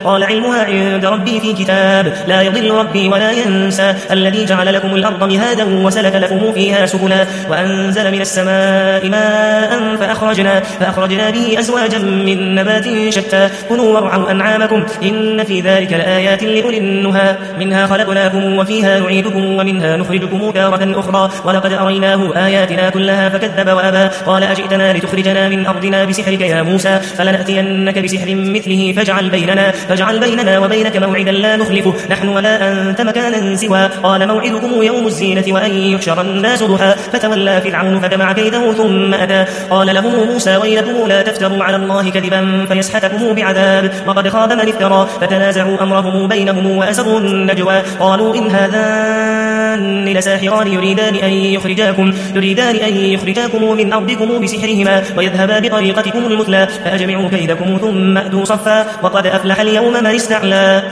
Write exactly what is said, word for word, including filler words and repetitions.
قال علمها عند ربي في كتاب لا يضل ربي ولا ينسى الذي جعل لكم الأرض مهادا وسلك لكم فيها سبلا وأنزل من السماء ماء فأخرجنا, فأخرجنا به أزواجا من نبات شتى كلوا وارعوا أنعامكم إن في ذلك لآيات لأولي النهى منها خلقناكم وفيها نعيدكم ومنها نخرجكم تارة أخرى ولقد أريناه آياتنا كلها فكذب وأبى قال أجئتنا لتخرجنا من أرضنا بسحرك يا موسى فلنأتينك بسحر مثله فاجعل بيننا, فاجعل بيننا وبينك موعدا لا نخلفه نحن ولا أنت مكانا سوى قال موعدكم يوم الزينة وأن يحشر الناس ضحى فتولى فرعون فجمع كيده ثم أتى قال له موسى ويلكم لا تفتروا على الله كذبا فيسحتكم بعذاب وقد خاب من افترى فتنازعوا أمرهم بينهم وأسروا النجوى قالوا إن هذان لساحران يريدان أن يخرجاكم, يريدان أن يخرجاكم من أرضكم بسحرهما ويذهبا بطريقتكم المثلى فأجمعوا كيدكم ثم أتوا صفا وقد أفلح اليوم من استعلى.